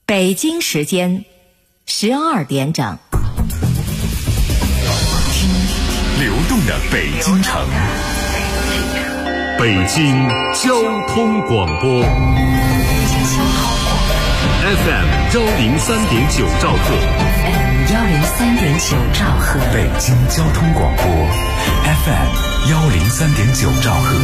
北京时间12点整， 听流动的北京城，北京交通广播 FM 103.9兆赫 103.9兆赫， 北京交通广播 FM 103.9兆赫。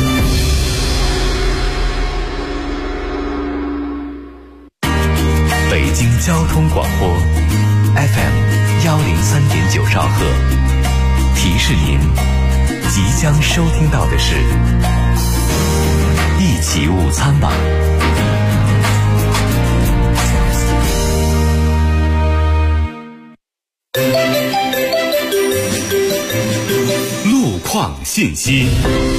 北京交通广播 FM 103.9兆赫，提示您即将收听到的是一起午餐吧。路况信息。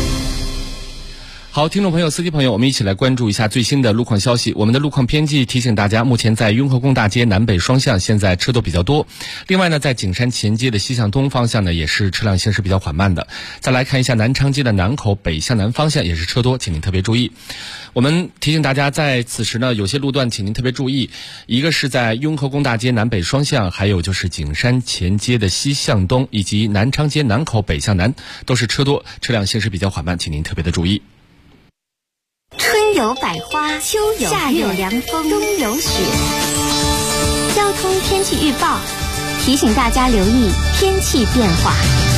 好，听众朋友、司机朋友，我们一起来关注一下最新的路况消息。我们的路况编辑提醒大家，目前在雍和宫大街南北双向现在车都比较多。另外呢，在景山前街的西向东方向呢，也是车辆行驶比较缓慢的。再来看一下南昌街的南口北向南方向也是车多，请您特别注意。我们提醒大家，在此时呢，有些路段请您特别注意，一个是在雍和宫大街南北双向，还有就是景山前街的西向东以及南昌街南口北向南都是车多，车辆行驶比较缓慢，请您特别的注意。 春有百花，秋有夏有凉风，冬有雪。交通天气预报提醒大家留意天气变化。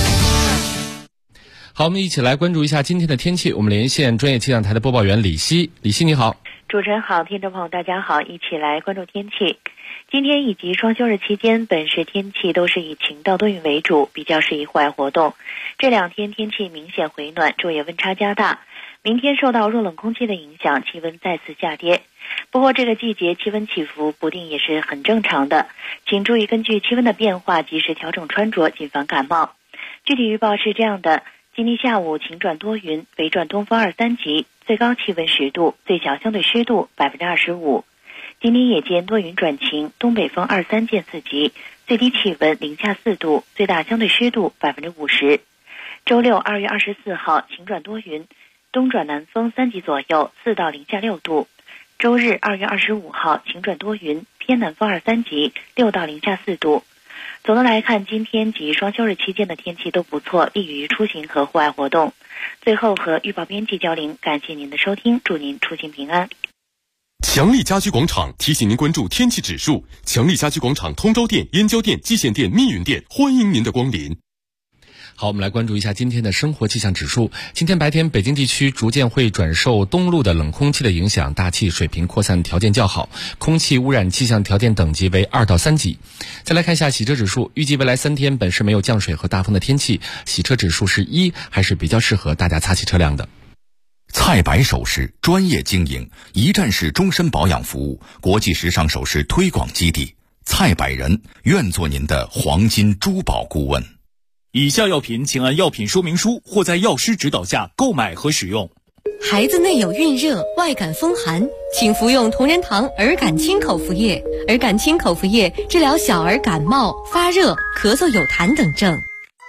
好，我们一起来关注一下今天的天气。我们连线专业气象台的播报员李希。李希你好。 主持人好，听众朋友大家好，一起来关注天气。今天以及双休日期间，本市天气都是以晴到多云为主，比较适宜户外活动。这两天天气明显回暖，昼夜温差加大。明天受到弱冷空气的影响，气温再次下跌。不过这个季节气温起伏不定也是很正常的，请注意根据气温的变化及时调整穿着，谨防感冒。具体预报是这样的：今天下午晴转多云，北转东风2、3级，最高气温10度，最小相对湿度25%。今天夜间多云转晴，东北风2、3见4级，最低气温零下4度，最大相对湿度50%。周六2月24号晴转多云，东转南风3级左右，4到零下6度。周日2月25号晴转多云，偏南风2、3级，6到零下4度。总的来看，今天及双休日期间的天气都不错，利于出行和户外活动。最后和预报编辑交流，感谢您的收听，祝您出行平安。 强力家居广场提醒您关注天气指数。强力家居广场通州店、燕郊店、蓟县店、密云店，欢迎您的光临。 好，我们来关注一下今天的生活气象指数。今天白天北京地区逐渐会转受东路的冷空气的影响，大气水平扩散条件较好，空气污染气象条件等级为2到3级。再来看一下洗车指数，预计未来3天本市没有降水和大风的天气，洗车指数是1，还是比较适合大家擦洗车辆的。 蔡白首饰专业经营，一站式终身保养服务，国际时尚首饰推广基地。蔡百人愿做您的黄金珠宝顾问。 以下药品请按药品说明书或在药师指导下购买和使用。 孩子内有孕热、外感风寒，请服用同仁堂儿感清口服液。儿感清口服液治疗小儿感冒、发热、咳嗽有痰等症。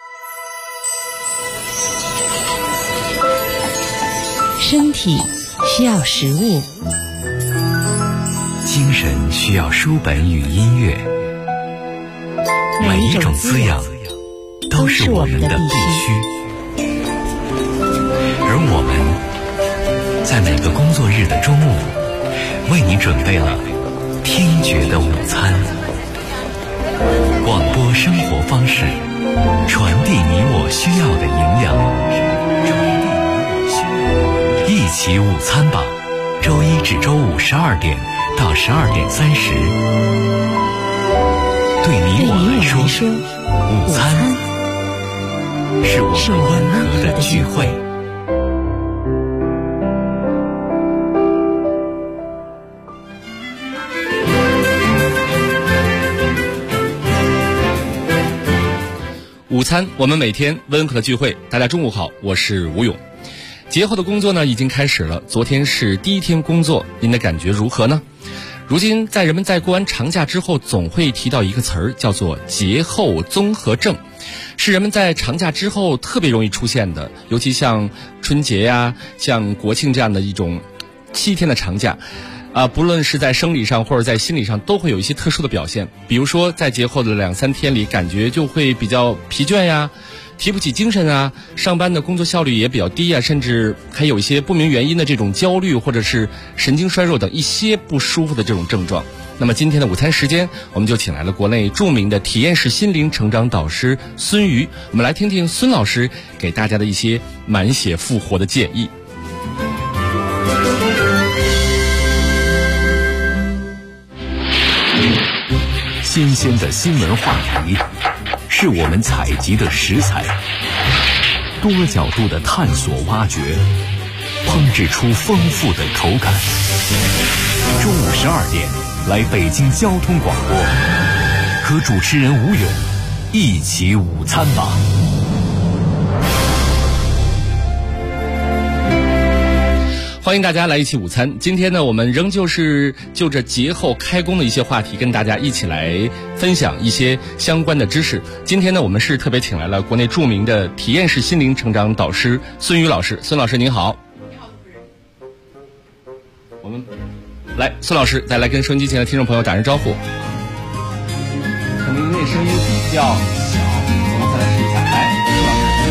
身体需要食物， 精神需要书本与音乐，每一种滋养都是我们的必须。而我们在每个工作日的中午，为你准备了听觉的午餐。广播生活方式，传递你我需要的营养。一起午餐吧，周一至周五12点到12点30。对你我来说，午餐是我们温和的聚会。 午餐，我们每天温和的聚会。大家中午好，我是吴勇。节后的工作呢已经开始了，昨天是第一天工作，您的感觉如何呢？如今人们在过完长假之后，总会提到一个词儿，叫做节后综合症，是人们在长假之后特别容易出现的，尤其像春节呀、像国庆这样的一种 7天的长假，不论是在生理上或者在心理上，都会有一些特殊的表现。比如说，在节后的2-3天里，感觉就会比较疲倦呀，提不起精神啊，上班的工作效率也比较低啊，甚至还有一些不明原因的这种焦虑或者是神经衰弱等一些不舒服的这种症状。那么今天的午餐时间，我们就请来了国内著名的体验式心灵成长导师孙瑜，我们来听听孙老师给大家的一些满血复活的建议。 新鲜的新闻话题是我们采集的食材，多角度的探索挖掘，烹制出丰富的口感。中午12点，来北京交通广播，和主持人吴勇一起午餐吧。 欢迎大家来一起午餐。今天呢，我们仍旧是就着节后开工的一些话题，跟大家一起来分享一些相关的知识。今天呢，我们是特别请来了国内著名的体验式心灵成长导师孙瑜老师。孙老师您好。你好，主持人。我们来，孙老师再来跟收音机前的听众朋友打声招呼。可能您那声音比较小，我们再来试一下。来，孙老师。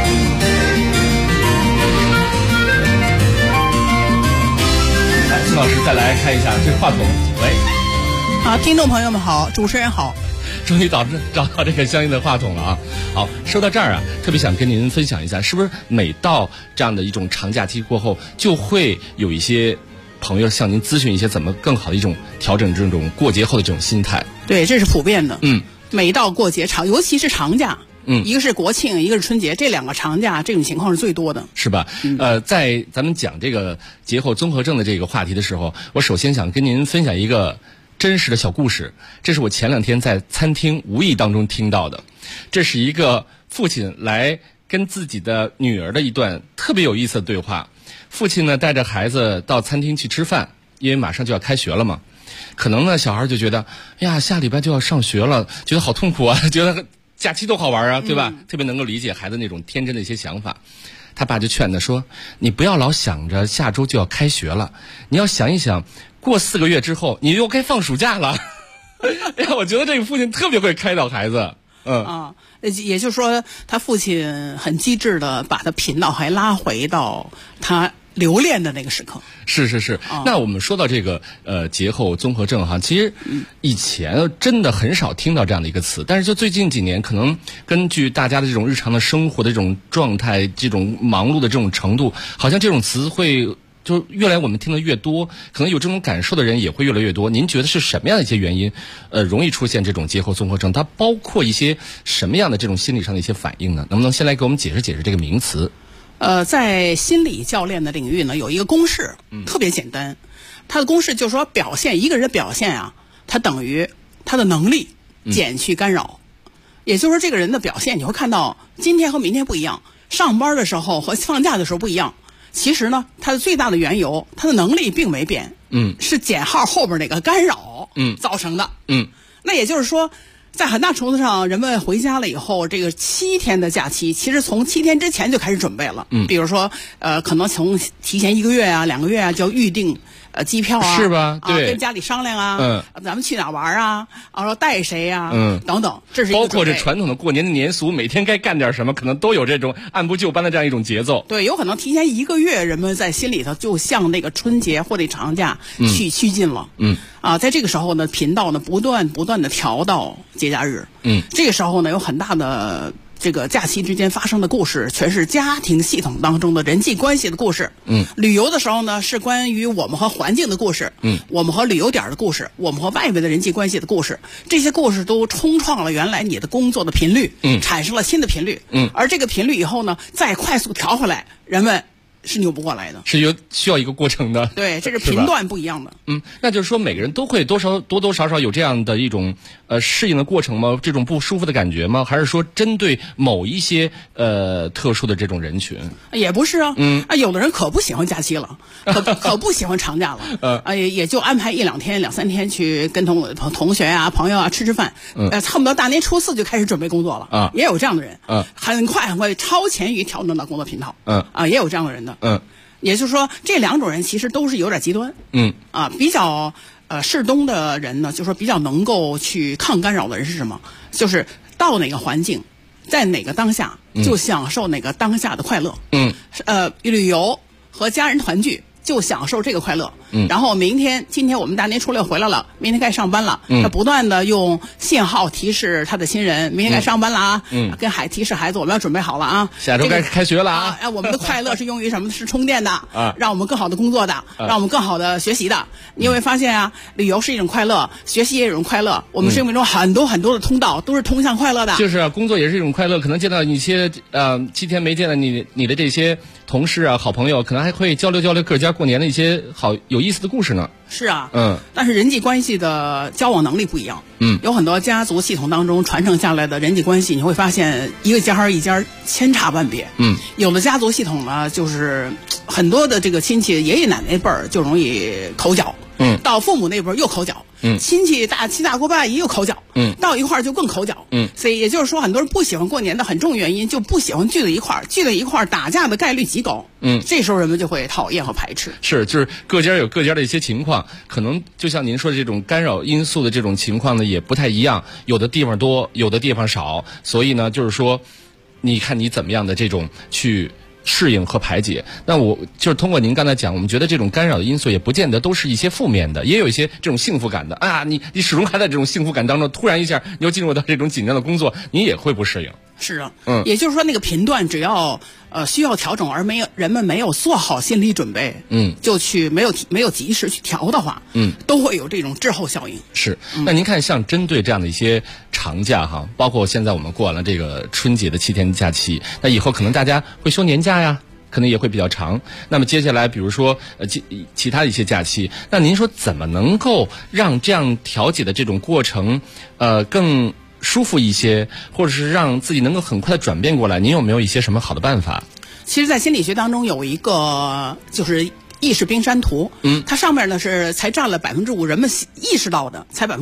孙老师再来看一下这话筒。喂， 好，听众朋友们好，主持人好。 终于找到这个相应的话筒了啊！好，说到这儿啊，特别想跟您分享一下，是不是每到这样的一种长假期过后，就会有一些朋友向您咨询一些怎么更好的一种调整这种过节后的这种心态？ 对，这是普遍的。每到过节尤其是长假。一个是国庆，一个是春节，这2个长假这种情况是最多的， 是吧？在咱们讲这个节后综合症的这个话题的时候，我首先想跟您分享一个真实的小故事。这是我前2天在餐厅无意当中听到的。这是一个父亲来跟自己的女儿的一段特别有意思的对话。父亲呢带着孩子到餐厅去吃饭，因为马上就要开学了嘛。可能呢小孩就觉得，哎呀，下礼拜就要上学了，觉得好痛苦啊，觉得假期多好玩啊，对吧？特别能够理解孩子那种天真的一些想法。他爸就劝他说，你不要老想着下周就要开学了，你要想一想过4个月之后你又该放暑假了。哎呀，我觉得这个父亲特别会开导孩子。 也就是说他父亲很机智的把他频道还拉回到他留恋的那个时刻。 是。那我们说到这个节后综合症哈，其实以前真的很少听到这样的一个词，但是就最近几年，可能根据大家的这种日常的生活的这种状态，这种忙碌的这种程度，好像这种词会就越来我们听得越多，可能有这种感受的人也会越来越多。您觉得是什么样的一些原因容易出现这种节后综合症？它包括一些什么样的这种心理上的一些反应呢？能不能先来给我们解释解释这个名词？ 在心理教练的领域呢，有一个公式，特别简单。它的公式就是说，一个人的表现啊，它等于他的能力减去干扰。也就是说，这个人的表现，你会看到今天和明天不一样，上班的时候和放假的时候不一样。其实呢，它的最大的缘由，它的能力并没变，是减号后边那个干扰造成的。那也就是说，在很大程度上，人们回家了以后，这个7天的假期，其实从7天之前就开始准备了。比如说，可能从提前1个月啊、2个月啊，就要预定机票啊， 是吧？对， 跟家里商量啊，咱们去哪玩啊，说带谁啊，等等，这是一个包括这传统的过年的年俗，每天该干点什么，可能都有这种按部就班的这样一种节奏。 对，有可能提前1个月，人们在心里头就向那个春节或者长假去趋近了。在这个时候呢，频道呢不断的调到节假日。这个时候呢，有很大的这个假期之间发生的故事，全是家庭系统当中的人际关系的故事。旅游的时候呢，是关于我们和环境的故事，我们和旅游点的故事，我们和外围的人际关系的故事。这些故事都冲创了原来你的工作的频率，产生了新的频率。而这个频率以后呢，再快速调回来，人们是扭不过来的， 是需要一个过程的。 对，这是频段不一样的。 那就是说每个人都会多多少少有这样的一种适应的过程吗？这种不舒服的感觉吗？还是说针对某一些特殊的这种人群？ 也不是啊。有的人可不喜欢假期了，可不喜欢长假了。也就安排1、2天、2、3天去跟同学啊、朋友啊吃饭。恨不得大年初4就开始准备工作了。也有这样的人。很快超前于调整到工作频道。也有这样的人的。 也就是说，这两种人其实都是有点极端。比较适中的人呢，就是说比较能够去抗干扰的人是什么？就是到哪个环境，在哪个当下，就享受哪个当下的快乐。旅游和家人团聚，就享受这个快乐。然后今天我们大年初6回来了，明天该上班了。他不断的用信号提示他的亲人，明天该上班了啊。跟提示孩子，我们要准备好了啊。 下周该开学了啊。 我们的快乐是用于什么？是充电的让我们更好的工作的，让我们更好的学习的。你会发现啊，旅游是一种快乐，学习也是一种快乐。我们生命中很多很多的通道都是通向快乐的。 就是工作也是一种快乐，可能见到一些7天没见了你的这些同事啊、好朋友，可能还会交流各家过年的一些好有意思的故事呢。 是啊，但是人际关系的交往能力不一样。有很多家族系统当中传承下来的人际关系，你会发现一个家一家千差万别。有的家族系统呢，就是很多的这个亲戚爷爷奶奶辈儿就容易口角。到父母那辈儿又口角。亲戚七大姑八大姨又口角。到一块儿就更口角。所以也就是说，很多人不喜欢过年的很重要原因，就不喜欢聚在一块儿，聚在一块儿打架的概率极高。这时候人们就会讨厌和排斥。 是，就是各家有各家的一些情况，可能就像您说的这种干扰因素的这种情况呢，也不太一样，有的地方多，有的地方少，所以呢，就是说，你看你怎么样的这种去适应和排解。那我就是通过您刚才讲，我们觉得这种干扰的因素也不见得都是一些负面的，也有一些这种幸福感的啊。你始终还在这种幸福感当中，突然一下你又进入到这种紧张的工作，你也会不适应。 是啊，也就是说那个频段只要需要调整，而人们没有做好心理准备，就去没有及时去调的话，都会有这种滞后效应。 是，那您看，像针对这样的一些长假哈，包括现在我们过完了这个春节的7天假期，那以后可能大家会休年假呀，可能也会比较长。那么接下来，比如说其他的一些假期，那您说怎么能够让这样调节的这种过程更舒服一些，或者是让自己能够很快的转变过来？您有没有一些什么好的办法？ 其实在心理学当中有一个就是意识冰山图，它上面呢是才占了5%，人们意识到的才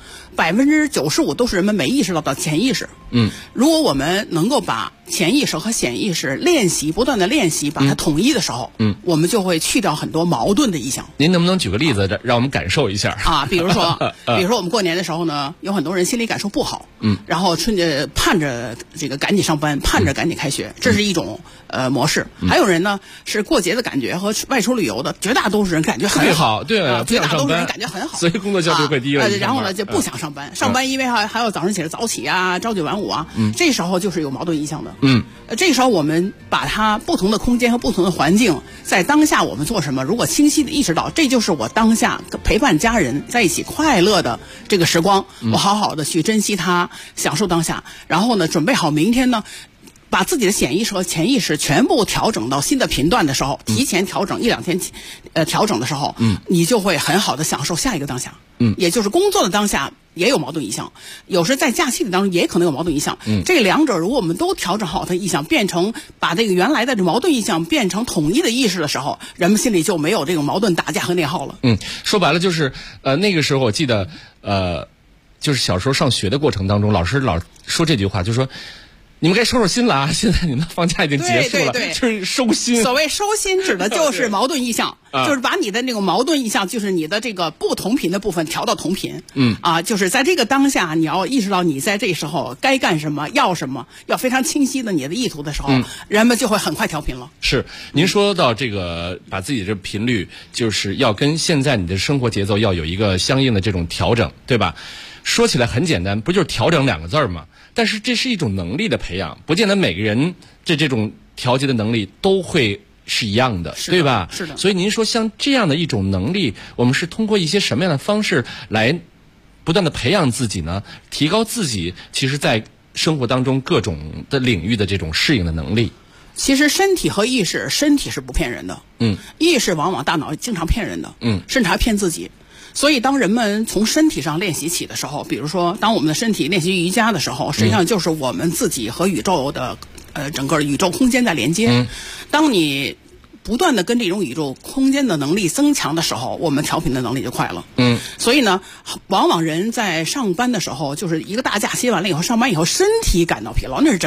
5%，95%都是人们没意识到的潜意识。如果我们能够把潜意识和显意识不断的练习，把它统一的时候，我们就会去掉很多矛盾的意象。 您能不能举个例子，让我们感受一下啊？比如说我们过年的时候呢，有很多人心理感受不好，然后春节盼着这个赶紧上班，盼着赶紧开学，这是一种模式。还有人呢是过节的感觉和外出旅游的，绝大多数人感觉很好， 对， 绝大多数人感觉很好， 所以工作效率会低了。 然后呢就不想上班，上班因为还要早上起来早起啊，朝九晚五啊，这时候就是有矛盾意象的。这时候我们把它不同的空间和不同的环境，在当下我们做什么，如果清晰的意识到这就是我当下陪伴家人在一起快乐的这个时光，我好好的去珍惜它，享受当下，然后呢准备好明天呢，把自己的显意识和潜意识全部调整到新的频段的时候，提前调整1-2天调整的时候，你就会很好的享受下一个当下。也就是工作的当下也有矛盾意象，有时在假期的当中也可能有矛盾意象。这两者如果我们都调整好它意象，变成把这个原来的矛盾意象变成统一的意识的时候，人们心里就没有这种矛盾打架和内耗了。 说白了就是那个时候我记得就是小时候上学的过程当中，老师老说这句话，就说你们该收收心了啊！现在你们放假已经结束了，就是收心。 所谓收心，指的就是矛盾意象，就是把你的那个矛盾意象，就是你的这个不同频的部分调到同频。就是在这个当下，你要意识到你在这时候该干什么，要什么，要非常清晰的你的意图的时候，人们就会很快调频了。 是，您说到这个，把自己的频率，就是要跟现在你的生活节奏要有一个相应的这种调整，对吧？说起来很简单，不就是调整2个字吗？但是这是一种能力的培养，不见得每个人这种调节的能力都会是一样的，对吧？ 是的。 所以您说像这样的一种能力，我们是通过一些什么样的方式来不断的培养自己呢？提高自己其实在生活当中各种的领域的这种适应的能力。 其实身体和意识，身体是不骗人的，意识往往大脑经常骗人的，甚至还骗自己。所以当人们从身体上练习起的时候，比如说当我们的身体练习瑜伽的时候，实际上就是我们自己和宇宙的整个宇宙空间在连接。当你不断的跟这种宇宙空间的能力增强的时候，我们调频的能力就快了。所以呢，往往人在上班的时候，就是一个大假歇完了以后，上班以后身体感到疲劳，那是真的。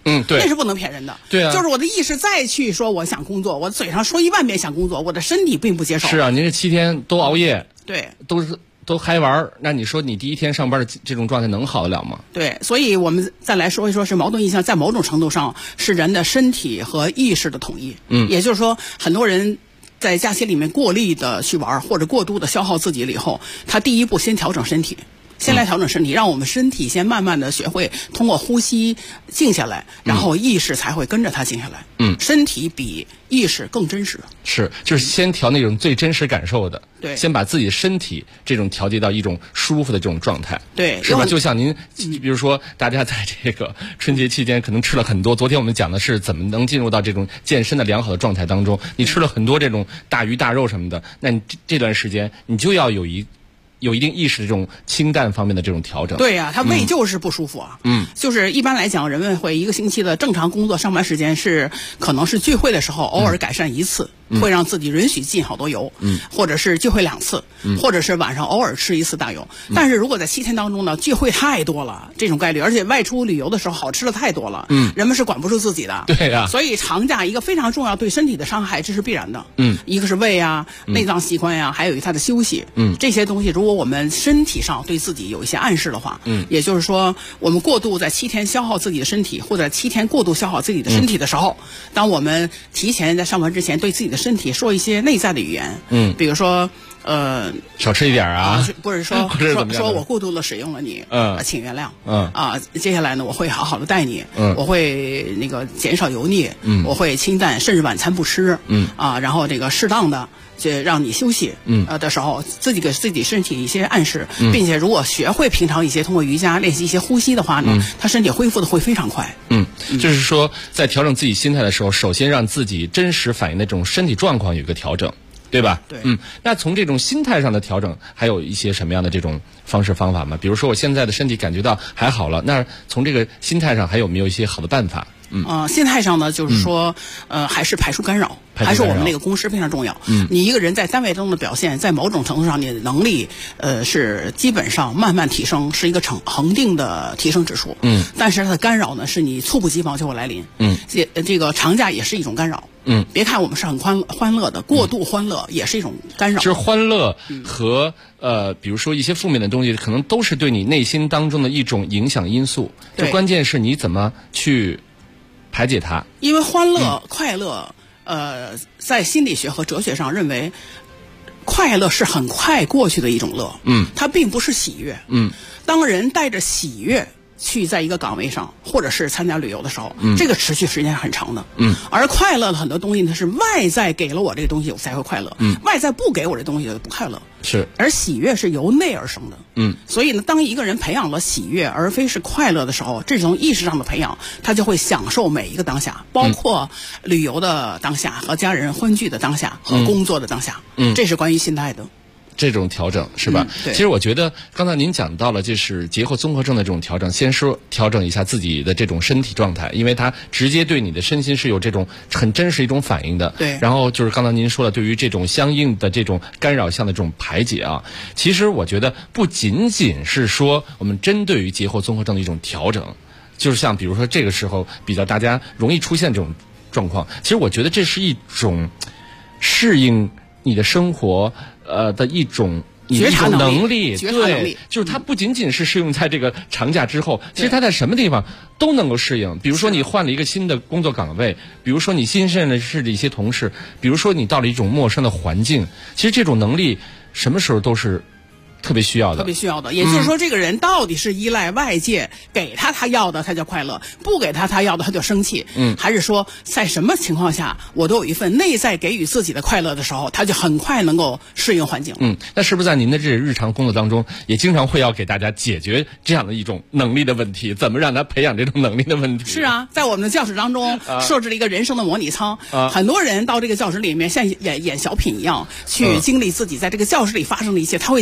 对， 那是不能骗人的。 对啊， 就是我的意识再去说我想工作，我嘴上说1万遍想工作，我的身体并不接受。 是啊，您这7天都熬夜， 对， 都嗨玩，那你说你第一天上班的这种状态能好得了吗？ 对，所以我们再来说一说，是矛盾意向在某种程度上是人的身体和意识的统一。也就是说，很多人在假期里面过力的去玩，或者过度的消耗自己了以后，他第一步先调整身体。先来调整身体，让我们身体先慢慢的学会通过呼吸静下来，然后意识才会跟着它静下来。身体比意识更真实。 是，就是先调那种最真实感受的。 对， 先把自己的身体这种调节到一种舒服的这种状态。 对， 是吧？就像您，比如说大家在这个春节期间可能吃了很多，昨天我们讲的是怎么能进入到这种健身的良好的状态当中。你吃了很多这种大鱼大肉什么的，那你这段时间你就要有一定意识的这种清淡方面的这种调整。 对呀，他胃就是不舒服啊。就是一般来讲，人们会1个星期的正常工作上班时间可能是聚会的时候偶尔改善1次，会让自己允许进好多油，或者是聚会2次，或者是晚上偶尔吃1次大油。但是如果在7天当中呢，聚会太多了，这种概率，而且外出旅游的时候好吃的太多了，人们是管不住自己的。 对呀， 所以长假一个非常重要对身体的伤害，这是必然的。一个是胃啊、内脏器官呀，还有它的休息。这些东西如果我们身体上对自己有一些暗示的话，也就是说，我们过度在7天消耗自己的身体，或者7天过度消耗自己的身体的时候，当我们提前在上班之前对自己的身体说一些内在的语言，比如说少吃一点啊， 不是说我过度的使用了你，请原谅，接下来呢，我会好好的待你，我会那个减少油腻，我会清淡，甚至晚餐不吃，然后这个适当的就让你休息，的时候，自己给自己身体一些暗示，并且如果学会平常一些通过瑜伽练习一些呼吸的话呢，他身体恢复的会非常快。 就是说在调整自己心态的时候，首先让自己真实反映的这种身体状况有一个调整。对吧？ 对， 那从这种心态上的调整，还有一些什么样的这种方式方法吗？比如说我现在的身体感觉到还好了，那从这个心态上还有没有一些好的办法？ 心态上呢，就是说，还是排除干扰，还是我们那个公式非常重要。你一个人在单位中的表现，在某种程度上，你的能力，是基本上慢慢提升，是一个恒定的提升指数。但是它的干扰呢，是你猝不及防就会来临。这个长假也是一种干扰。别看我们是很欢乐的，过度欢乐也是一种干扰。 就是欢乐和比如说一些负面的东西，可能都是对你内心当中的一种影响因素。就关键是你怎么去排解它。 因为欢乐、快乐，在心理学和哲学上认为，快乐是很快过去的一种乐。它并不是喜悦。当人带着喜悦去在一个岗位上，或者是参加旅游的时候，这个持续时间是很长的。而快乐的很多东西呢，是外在给了我这个东西，我才会快乐。外在不给我这东西，我就不快乐。 是。 而喜悦是由内而生的。所以呢，当一个人培养了喜悦，而非是快乐的时候，这种意识上的培养，他就会享受每一个当下，包括旅游的当下、和家人欢聚的当下、和工作的当下。这是关于心态的。 这种调整是吧？ 对。 其实我觉得刚才您讲到了，就是节后综合症的这种调整，先说调整一下自己的这种身体状态，因为它直接对你的身心是有这种很真实一种反应的。 对。 然后就是刚才您说了，对于这种相应的这种干扰项的这种排解啊，其实我觉得不仅仅是说我们针对于节后综合症的一种调整，就是像比如说这个时候比较大家容易出现这种状况，其实我觉得这是一种适应你的生活的一种觉察能力， 对， 就是它不仅仅是适用在这个长假之后，其实它在什么地方都能够适应。比如说你换了一个新的工作岗位，比如说你新认识的一些同事，比如说你到了一种陌生的环境，其实这种能力什么时候都是特别需要的， 特别需要的。也就是说，这个人到底是依赖外界给他要的，他叫快乐；不给他要的，他就生气。还是说，在什么情况下，我都有一份内在给予自己的快乐的时候，他就很快能够适应环境。 那是不是在您的这日常工作当中，也经常会要给大家解决这样的一种能力的问题？怎么让他培养这种能力的问题？ 是啊，在我们的教室当中设置了一个人生的模拟舱，很多人到这个教室里面像演小品一样，去经历自己在这个教室里发生的一切，他会惊讶的发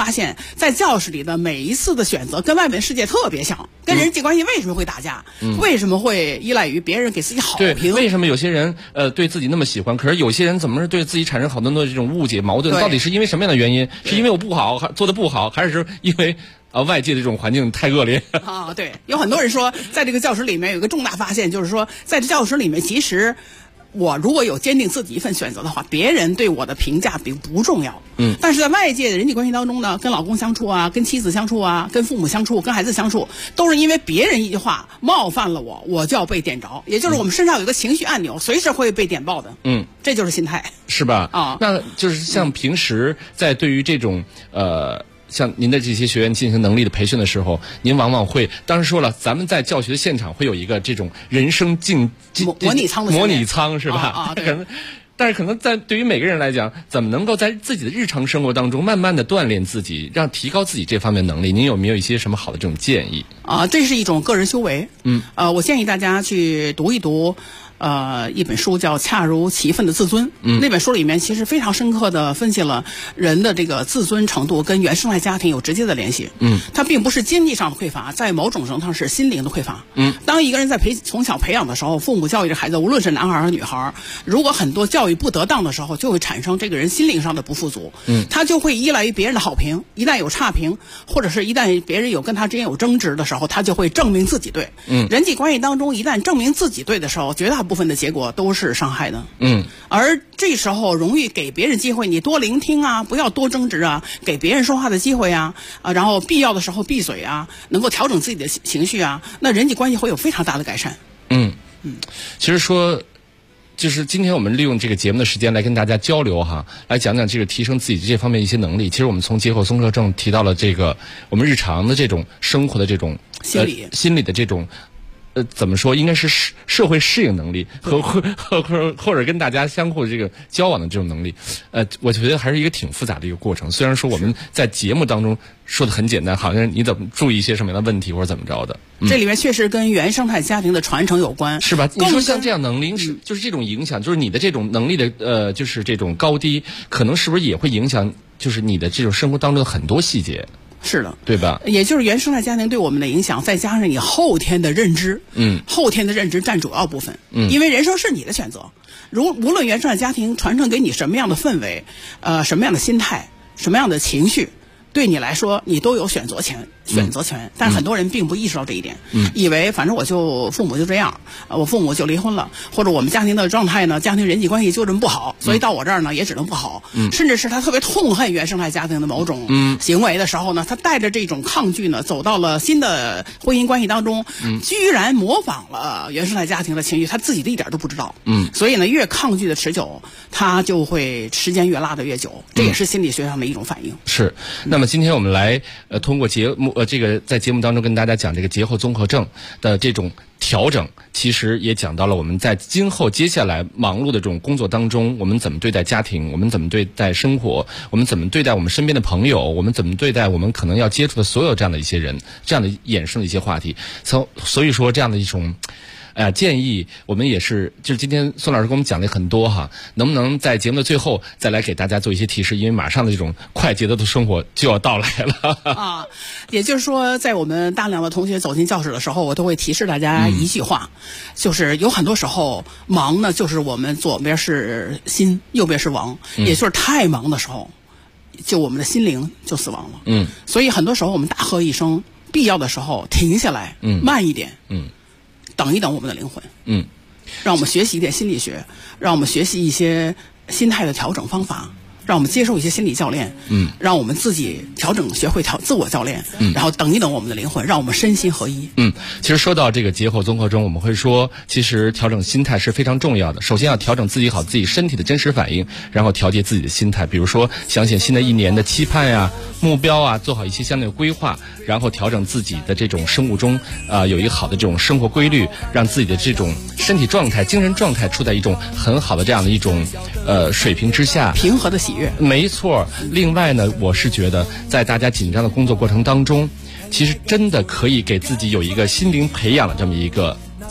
发现，在教室里的每一次的选择跟外面世界特别像，跟人际关系为什么会打架，为什么会依赖于别人给自己好评？ 对，为什么有些人对自己那么喜欢，可是有些人怎么是对自己产生好多的这种误解矛盾？到底是因为什么样的原因？是因为我不好，做的不好，还是因为外界的这种环境太恶劣？ 啊，对，有很多人说，在这个教室里面有一个重大发现，就是说，在这教室里面，其实我如果有坚定自己一份选择的话，别人对我的评价并不重要。但是在外界的人际关系当中呢，跟老公相处啊，跟妻子相处啊，跟父母相处，跟孩子相处，都是因为别人一句话冒犯了我，我就要被点着，也就是我们身上有一个情绪按钮，随时会被点爆的。这就是心态， 是吧？啊，那就是像平时在对于这种像您的这些学员进行能力的培训的时候，您往往会，当然说了，咱们在教学的现场会有一个这种人生模拟舱的模拟舱是吧？ 对。 但是可能在对于每个人来讲，怎么能够在自己的日常生活当中慢慢的锻炼自己，让提高自己这方面能力？您有没有一些什么好的这种建议？ 这是一种个人修为。我建议大家去读一读。一本书叫《恰如其分的自尊》。那本书里面其实非常深刻的分析了人的这个自尊程度跟原生态家庭有直接的联系。它并不是经济上的匮乏，在某种程度上是心灵的匮乏。当一个人在从小培养的时候，父母教育这孩子，无论是男孩还是女孩，如果很多教育不得当的时候，就会产生这个人心灵上的不富足。他就会依赖于别人的好评，一旦有差评，或者是一旦别人有跟他之间有争执的时候，他就会证明自己对。人际关系当中，一旦证明自己对的时候，绝大部分的结果都是伤害的。而这时候容易给别人机会，你多聆听啊，不要多争执啊，给别人说话的机会啊，然后必要的时候闭嘴啊，能够调整自己的情绪啊，那人际关系会有非常大的改善。 其实说就是今天我们利用这个节目的时间来跟大家交流哈，来讲讲这个提升自己这方面一些能力。其实我们从节后综合症提到了这个我们日常的这种生活的这种心理的这种怎么说，应该是社会适应能力和或者跟大家相互这个交往的这种能力。我觉得还是一个挺复杂的一个过程。虽然说我们在节目当中说的很简单，好像你怎么注意一些什么样的问题或者怎么着的。 这里面确实跟原生态家庭的传承有关， 是吧？你说像这样能力，就是这种影响，就是你的这种能力的就是这种高低，可能是不是也会影响，就是你的这种生活当中的很多细节。 是的， 对吧？ 也就是原生态家庭对我们的影响，再加上你后天的认知，后天的认知占主要部分，因为人生是你的选择，无论原生态家庭传承给你什么样的氛围，什么样的心态，什么样的情绪，对你来说，你都有选择权。但是很多人并不意识到这一点，以为反正父母就这样，我父母就离婚了，或者我们家庭的状态呢，家庭人际关系就这么不好，所以到我这儿呢也只能不好。甚至是他特别痛恨原生态家庭的某种行为的时候呢，他带着这种抗拒呢，走到了新的婚姻关系当中，居然模仿了原生态家庭的情绪，他自己的一点都不知道。所以呢，越抗拒的持久，他就会时间越拉得越久，这也是心理学上的一种反应。 是。那么今天我们来通过节目这个在节目当中跟大家讲这个节后综合症的这种调整，其实也讲到了我们在今后接下来忙碌的这种工作当中，我们怎么对待家庭，我们怎么对待生活，我们怎么对待我们身边的朋友，我们怎么对待我们可能要接触的所有这样的一些人，这样的衍生的一些话题。所以说这样的一种建议我们也是，就是今天宋老师给我们讲了很多哈，能不能在节目的最后再来给大家做一些提示？因为马上的这种快节奏的生活就要到来了也就是说，在我们大量的同学走进教室的时候，我都会提示大家一句话，就是有很多时候忙呢，就是我们左边是心，右边是王，也就是太忙的时候，就我们的心灵就死亡了。所以很多时候我们大喝一声，必要的时候停下来，慢一点，等一等我们的灵魂，让我们学习一点心理学，让我们学习一些心态的调整方法，让我们接受一些心理教练，让我们自己调整，学会自我教练，然后等一等我们的灵魂，让我们身心合一。 其实说到这个节后综合征，我们会说，其实调整心态是非常重要的。首先要调整自己自己身体的真实反应，然后调节自己的心态。比如说，想起新的一年的期盼呀、目标啊，做好一些相应的规划，然后调整自己的这种生物钟有一个好的这种生活规律，让自己的这种身体状态、精神状态处在一种很好的这样的一种水平之下， 平和的喜悦。 没错。另外呢，我是觉得在大家紧张的工作过程当中，其实真的可以给自己有一个心灵培养的这么一个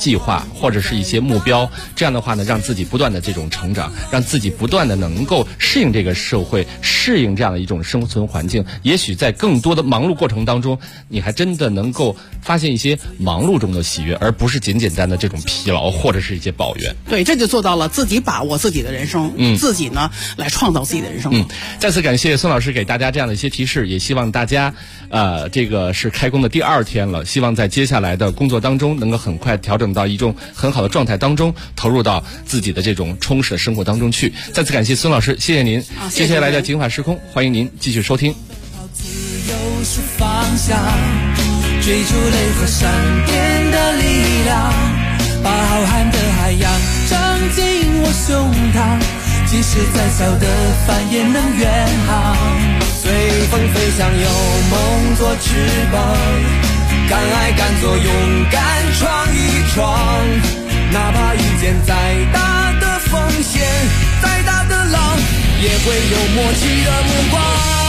计划或者是一些目标，这样的话呢，让自己不断的这种成长，让自己不断的能够适应这个社会，适应这样的一种生存环境。也许在更多的忙碌过程当中，你还真的能够发现一些忙碌中的喜悦，而不是简简单的这种疲劳或者是一些抱怨。 对，这就做到了自己把握自己的人生，自己呢来创造自己的人生。 再次感谢宋老师给大家这样的一些提示，也希望大家这个是开工的第2天了，希望在接下来的工作当中能够很快调整到一种很好的状态当中，投入到自己的这种充实的生活当中去。再次感谢孙老师，谢谢您。接下来的警法时空，欢迎您继续收听。 自由是方向，追逐雷和闪电的力量，把浩瀚的海洋装进我胸膛，即使再小的帆也能远航。随风飞翔，有梦做翅膀，敢爱敢做，勇敢闯一闯。哪怕遇见再大的风险，再大的浪，也会有默契的目光。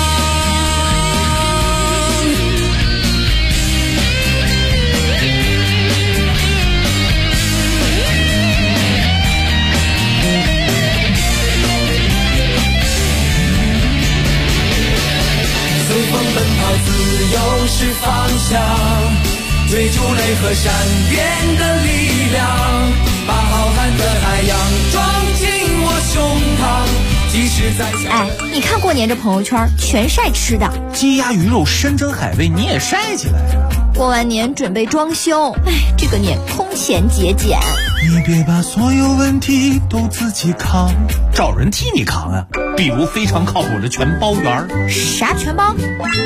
随风奔跑，自由是方向，追逐雷和闪电的力量，把浩瀚的海洋装进我胸膛，即使再小。 哎，你看过年这朋友圈全晒吃的， 鸡鸭鱼肉山珍海味你也晒起来呀。 过完年准备装修，哎，这个年空前节俭。 你别把所有问题都自己扛， 找人替你扛啊！比如非常靠谱的全包园。 啥全包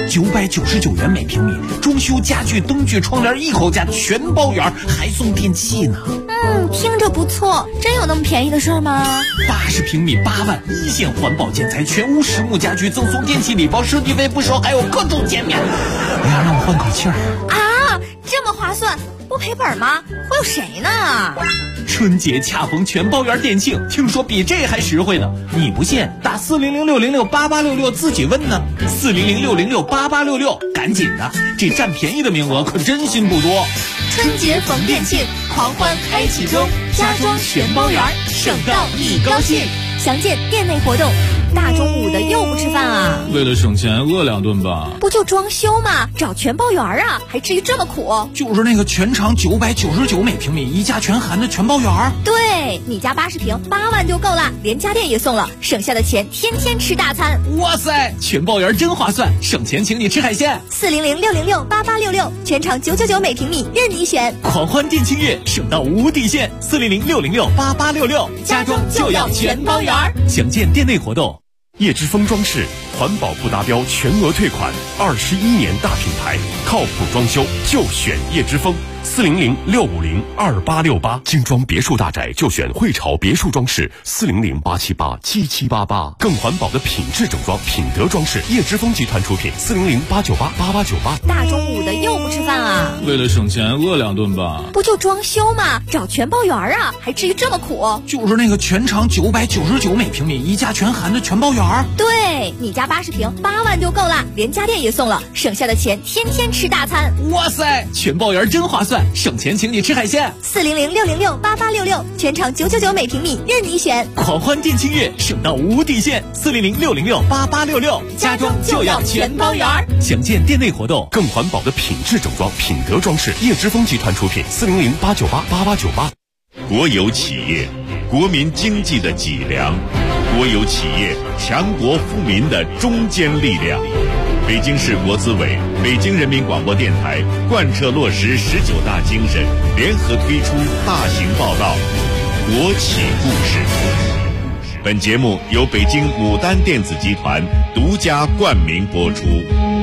？999元每平米，装修、家具、灯具、窗帘一口价，全包园，还送电器呢。 听着不错，真有那么便宜的事儿吗 ？80平米8万，一线环保建材，全屋实木家居，赠送电器礼包，设计费不收，还有各种减免。 哎呀，让我换口气儿啊！这么划算，不赔本吗？会有谁呢？ 春节恰逢全包园店庆，听说比这还实惠呢。你不信，打400-606-8866自己问呢。400-606-8866，赶紧的，这占便宜的名额可真心不多。 春节逢店庆，狂欢开启中，家装全包园，省到你高兴。详见店内活动。大中午的又不吃饭啊？ 为了省钱饿2顿吧。 不就装修吗？找全包园啊，还至于这么苦？ 就是那个全长999每平米，一家全含的全包园。 对，你家80平8万就够了，连家电也送了，省下的钱天天吃大餐。 哇塞，全包园真划算，省钱请你吃海鲜。 400-606-8866，全长999每平米，任你选。 狂欢店庆月，省到无底线。400-606-8866，家装就要全包园。详见店内活动。 叶之峰装饰环保不达标全额退款，21年大品牌，靠谱装修就选叶之峰。400-650-2868，精装别墅大宅就选汇潮别墅装饰。400-878-7788，更环保的品质整装，品德装饰，叶之峰集团出品。400-898-8898。 大中午的又不吃饭啊？ 为了省钱饿2顿吧。 不就装修吗？找全包园啊，还至于这么苦？ 就是那个全长999每平米，一家全含的全包园。 对，你家80平8万就够了，连家电也送了，省下的钱天天吃大餐。 哇塞，全包园真划算，省钱请你吃海鲜。 400-606-8866，全长999每平米，任你选。 狂欢店庆月，省到无底线。400-606-8866，家装就要全包园。详见店内活动。 更环保的品质整装，品德装饰，叶之峰集团出品。400-898-8898。 国有企业，国民经济的脊梁；国有企业，强国富民的中坚力量。北京市国资委、北京人民广播电台贯彻落实19大精神，联合推出大型报道《国企故事》。本节目由北京牡丹电子集团独家冠名播出。